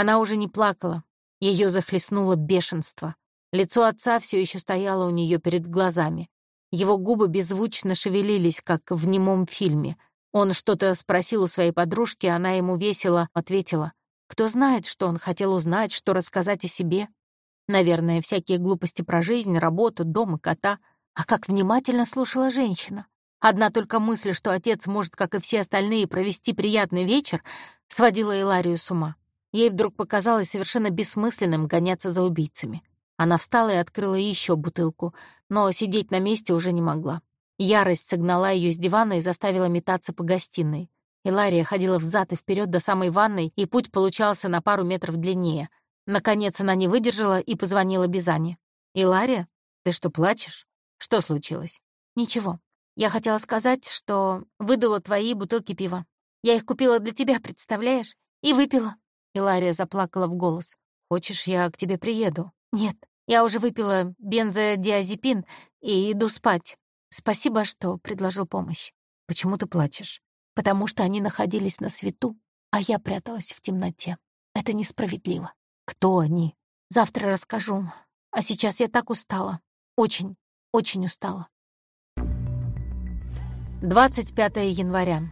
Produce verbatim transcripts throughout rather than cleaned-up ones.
Она уже не плакала. Ее захлестнуло бешенство. Лицо отца все еще стояло у нее перед глазами. Его губы беззвучно шевелились, как в немом фильме. Он что-то спросил у своей подружки, она ему весело ответила. Кто знает, что он хотел узнать, что рассказать о себе. Наверное, всякие глупости про жизнь, работу, дом и кота. А как внимательно слушала женщина. Одна только мысль, что отец может, как и все остальные, провести приятный вечер, сводила Иларию с ума. Ей вдруг показалось совершенно бессмысленным гоняться за убийцами. Она встала и открыла еще бутылку, но сидеть на месте уже не могла. Ярость согнала ее с дивана и заставила метаться по гостиной. Илария ходила взад и вперед до самой ванной, и путь получался на пару метров длиннее. Наконец она не выдержала и позвонила Бизане. «Илария, ты что, плачешь? Что случилось?» «Ничего. Я хотела сказать, что выдула твои бутылки пива. Я их купила для тебя, представляешь? И выпила». Илария заплакала в голос. «Хочешь, я к тебе приеду?» «Нет, я уже выпила бензодиазепин и иду спать. Спасибо, что предложил помощь». «Почему ты плачешь?» «Потому что они находились на свету, а я пряталась в темноте. Это несправедливо». «Кто они?» «Завтра расскажу. А сейчас я так устала. Очень, очень устала». двадцать пятого января.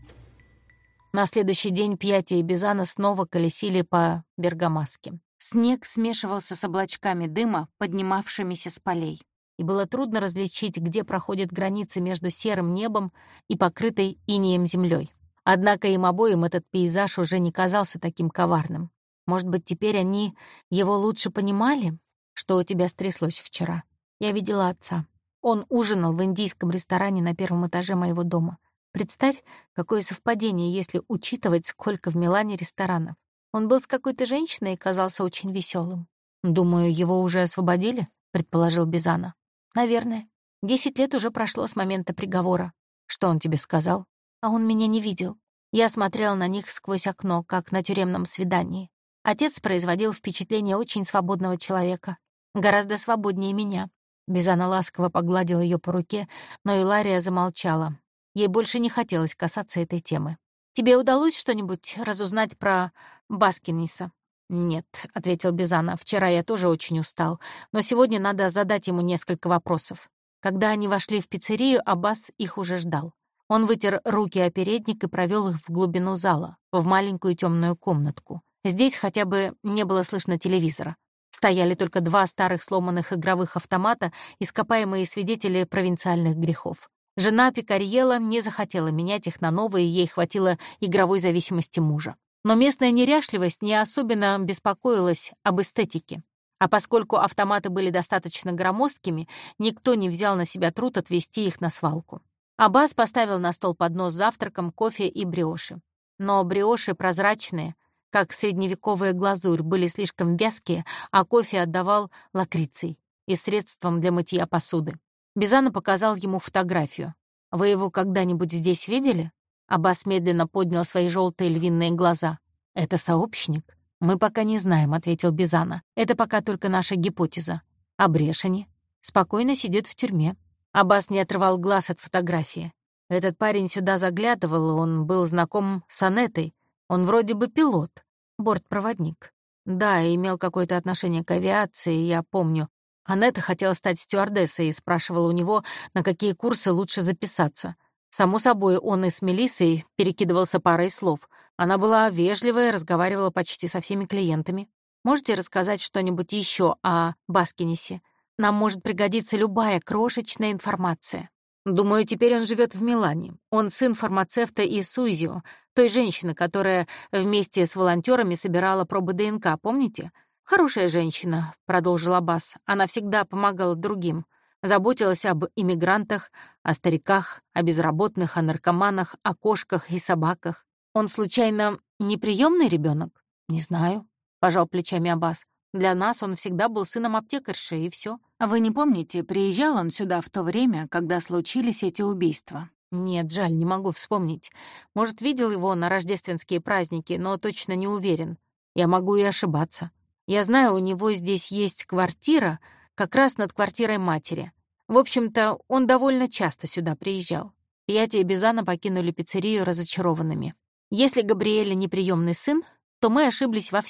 На следующий день Пьятти и Бизана снова колесили по Бергамаске. Снег смешивался с облачками дыма, поднимавшимися с полей. И было трудно различить, где проходит граница между серым небом и покрытой инеем землей. Однако им обоим этот пейзаж уже не казался таким коварным. Может быть, теперь они его лучше понимали? Что у тебя стряслось вчера? Я видела отца. Он ужинал в индийском ресторане на первом этаже моего дома. Представь, какое совпадение, если учитывать, сколько в Милане ресторанов. Он был с какой-то женщиной и казался очень веселым. «Думаю, его уже освободили?» — предположил Бизана. «Наверное. Десять лет уже прошло с момента приговора». «Что он тебе сказал?» «А он меня не видел. Я смотрела на них сквозь окно, как на тюремном свидании. Отец производил впечатление очень свободного человека. Гораздо свободнее меня». Бизана ласково погладил ее по руке, но Илария замолчала. Ей больше не хотелось касаться этой темы. «Тебе удалось что-нибудь разузнать про Баскиниса?» «Нет», — ответил Бизана. «Вчера я тоже очень устал, но сегодня надо задать ему несколько вопросов». Когда они вошли в пиццерию, Аббас их уже ждал. Он вытер руки о передник и провел их в глубину зала, в маленькую темную комнатку. Здесь хотя бы не было слышно телевизора. Стояли только два старых сломанных игровых автомата, ископаемые свидетели провинциальных грехов. Жена Пикарьелла не захотела менять их на новые, ей хватило игровой зависимости мужа. Но местная неряшливость не особенно беспокоилась об эстетике. А поскольку автоматы были достаточно громоздкими, никто не взял на себя труд отвезти их на свалку. Аббас поставил на стол поднос с завтраком, кофе и бриоши. Но бриоши прозрачные, как средневековая глазурь, были слишком вязкие, а кофе отдавал лакрицей и средством для мытья посуды. Бизана показал ему фотографию. «Вы его когда-нибудь здесь видели?» Аббас медленно поднял свои желтые львиные глаза. «Это сообщник?» «Мы пока не знаем», — ответил Бизана. «Это пока только наша гипотеза. А Брешени?» «Спокойно сидит в тюрьме». Аббас не отрывал глаз от фотографии. «Этот парень сюда заглядывал, он был знаком с Анетой. Он вроде бы пилот, бортпроводник. Да, имел какое-то отношение к авиации, я помню. Анетта хотела стать стюардессой и спрашивала у него, на какие курсы лучше записаться. Само собой, он и с Мелиссой перекидывался парой слов. Она была вежливая, разговаривала почти со всеми клиентами. Можете рассказать что-нибудь еще о Баскинисе? Нам может пригодиться любая крошечная информация». «Думаю, теперь он живет в Милане. Он сын фармацевта из Суизио, той женщины, которая вместе с волонтерами собирала пробы ДНК, помните? Хорошая женщина», — продолжил Аббас. «Она всегда помогала другим. Заботилась об иммигрантах, о стариках, о безработных, о наркоманах, о кошках и собаках. Он, случайно, неприемный ребенок? «Не знаю», — пожал плечами Аббас. «Для нас он всегда был сыном аптекарши, и все. А вы не помните, приезжал он сюда в то время, когда случились эти убийства?» «Нет, жаль, не могу вспомнить. Может, видел его на рождественские праздники, но точно не уверен. Я могу и ошибаться. Я знаю, у него здесь есть квартира, как раз над квартирой матери. В общем-то, он довольно часто сюда приезжал». Пьятти и Бизана покинули пиццерию разочарованными. «Если Габриэля неприемный сын, то мы ошиблись во всем,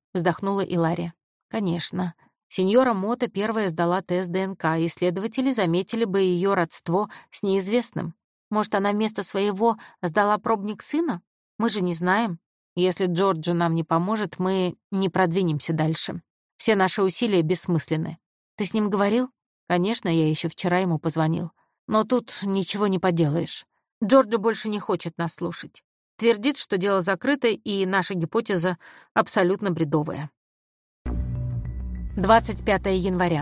— вздохнула Илария. «Конечно. Сеньора Мота первая сдала тест ДНК, и следователи заметили бы ее родство с неизвестным. Может, она вместо своего сдала пробник сына? Мы же не знаем. Если Джорджо нам не поможет, мы не продвинемся дальше. Все наши усилия бессмысленны. Ты с ним говорил? Конечно, я еще вчера ему позвонил. Но тут ничего не поделаешь. Джорджо больше не хочет нас слушать. Твердит, что дело закрыто, и наша гипотеза абсолютно бредовая». двадцать пятого января.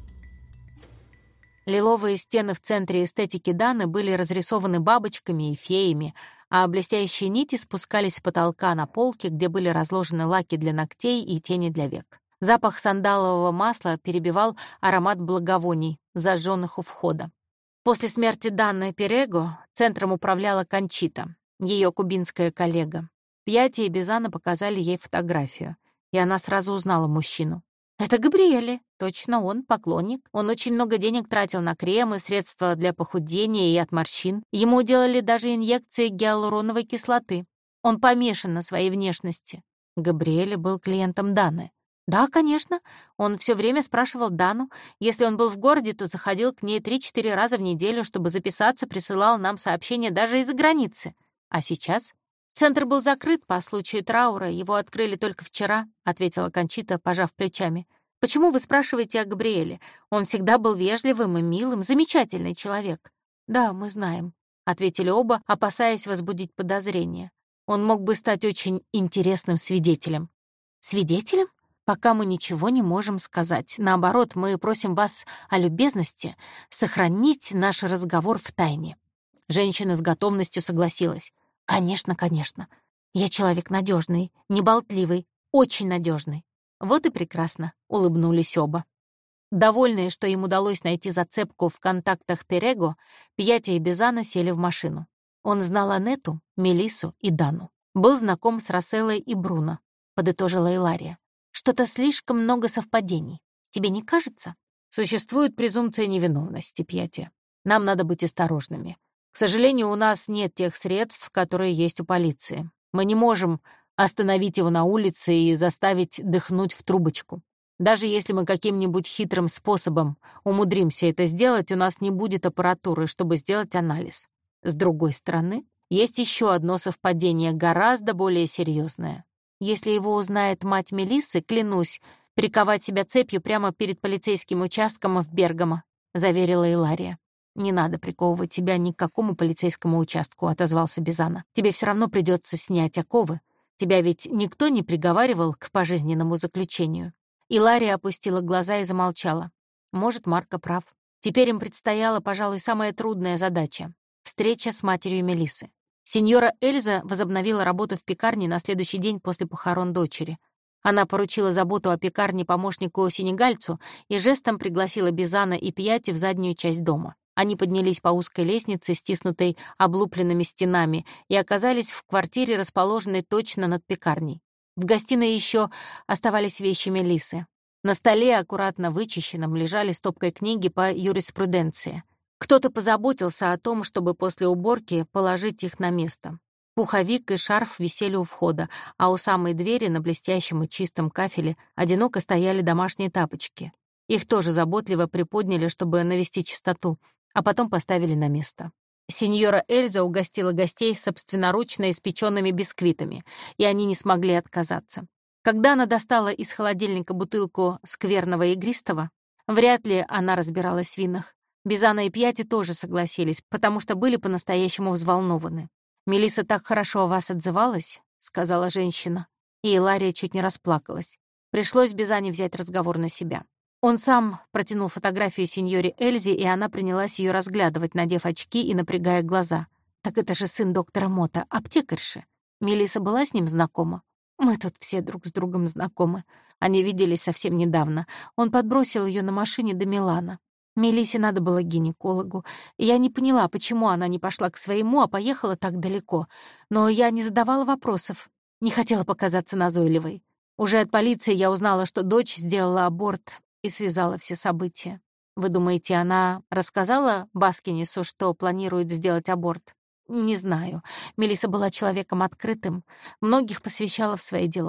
Лиловые стены в центре эстетики Даны были разрисованы бабочками и феями, а блестящие нити спускались с потолка на полке, где были разложены лаки для ногтей и тени для век. Запах сандалового масла перебивал аромат благовоний, зажженных у входа. После смерти Данны Перего центром управляла Кончита, ее кубинская коллега. Пьяти и Бизана показали ей фотографию, и она сразу узнала мужчину. «Это Габриэле. Точно он, поклонник. Он очень много денег тратил на кремы, средства для похудения и от морщин. Ему делали даже инъекции гиалуроновой кислоты. Он помешан на своей внешности». Габриэле был клиентом Даны. «Да, конечно. Он все время спрашивал Дану. Если он был в городе, то заходил к ней три-четыре раза в неделю, чтобы записаться, присылал нам сообщения даже из-за границы. А сейчас?» «Центр был закрыт по случаю траура, его открыли только вчера», — ответила Кончита, пожав плечами. «Почему вы спрашиваете о Габриэле? Он всегда был вежливым и милым, замечательный человек». «Да, мы знаем», — ответили оба, опасаясь возбудить подозрения. «Он мог бы стать очень интересным свидетелем». «Свидетелем? Пока мы ничего не можем сказать. Наоборот, мы просим вас о любезности сохранить наш разговор в тайне». Женщина с готовностью согласилась. «Конечно, конечно. Я человек надежный, неболтливый, очень надежный». «Вот и прекрасно», — улыбнулись оба. Довольные, что им удалось найти зацепку в контактах Перего, Пьяти и Бизана сели в машину. Он знал Анетту, Мелиссу и Дану. Был знаком с Расселой и Бруно, подытожила Илария. «Что-то слишком много совпадений. Тебе не кажется?» «Существует презумпция невиновности, Пьяти. Нам надо быть осторожными. К сожалению, у нас нет тех средств, которые есть у полиции. Мы не можем остановить его на улице и заставить дыхнуть в трубочку. Даже если мы каким-нибудь хитрым способом умудримся это сделать, у нас не будет аппаратуры, чтобы сделать анализ. С другой стороны, есть еще одно совпадение, гораздо более серьезное. Если его узнает мать Мелиссы, клянусь, приковать себя цепью прямо перед полицейским участком в Бергамо», — заверила Илария. «Не надо приковывать тебя ни к какому полицейскому участку», — отозвался Бизана. «Тебе все равно придется снять оковы. Тебя ведь никто не приговаривал к пожизненному заключению». Илария опустила глаза и замолчала. Может, Марко прав. Теперь им предстояла, пожалуй, самая трудная задача — встреча с матерью Мелиссы. Сеньора Эльза возобновила работу в пекарне на следующий день после похорон дочери. Она поручила заботу о пекарне помощнику-сенегальцу и жестом пригласила Бизана и Пьяти в заднюю часть дома. Они поднялись по узкой лестнице, стиснутой облупленными стенами, и оказались в квартире, расположенной точно над пекарней. В гостиной еще оставались вещи Мелиссы. На столе, аккуратно вычищенном, лежали стопкой книги по юриспруденции. Кто-то позаботился о том, чтобы после уборки положить их на место. Пуховик и шарф висели у входа, а у самой двери на блестящем и чистом кафеле одиноко стояли домашние тапочки. Их тоже заботливо приподняли, чтобы навести чистоту, а потом поставили на место. Сеньора Эльза угостила гостей собственноручно испеченными бисквитами, и они не смогли отказаться. Когда она достала из холодильника бутылку скверного игристого, вряд ли она разбиралась в винах. Бизана и Пьяти тоже согласились, потому что были по-настоящему взволнованы. «Мелисса так хорошо о вас отзывалась», — сказала женщина, и Илария чуть не расплакалась. Пришлось Бизане взять разговор на себя. Он сам протянул фотографию сеньоре Эльзе, и она принялась ее разглядывать, надев очки и напрягая глаза. «Так это же сын доктора Мота, аптекарши. Мелисса была с ним знакома? Мы тут все друг с другом знакомы. Они виделись совсем недавно. Он подбросил ее на машине до Милана. Мелиссе надо было к гинекологу. Я не поняла, почему она не пошла к своему, а поехала так далеко. Но я не задавала вопросов, не хотела показаться назойливой. Уже от полиции я узнала, что дочь сделала аборт, и связала все события. Вы думаете, она рассказала Баскинису, что планирует сделать аборт? Не знаю. Мелисса была человеком открытым, многих посвящала в свои дела.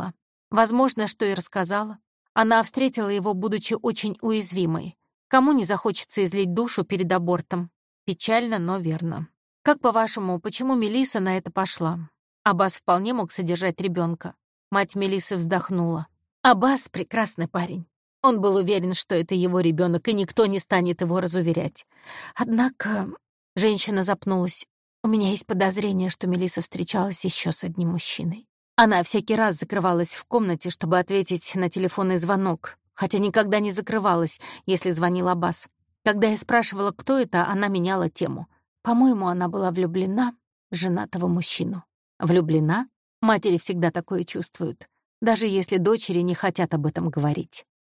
Возможно, что и рассказала. Она встретила его, будучи очень уязвимой. Кому не захочется излить душу перед абортом? Печально, но верно. Как по-вашему, почему Мелисса на это пошла? Аббас вполне мог содержать ребенка. Мать Мелиссы вздохнула. Аббас — прекрасный парень. Он был уверен, что это его ребенок, и никто не станет его разуверять. Однако женщина запнулась. У меня есть подозрение, что Мелисса встречалась еще с одним мужчиной. Она всякий раз закрывалась в комнате, чтобы ответить на телефонный звонок, хотя никогда не закрывалась, если звонил Аббас. Когда я спрашивала, кто это, она меняла тему. По-моему, она была влюблена в женатого мужчину. Влюблена? Матери всегда такое чувствуют, даже если дочери не хотят об этом говорить.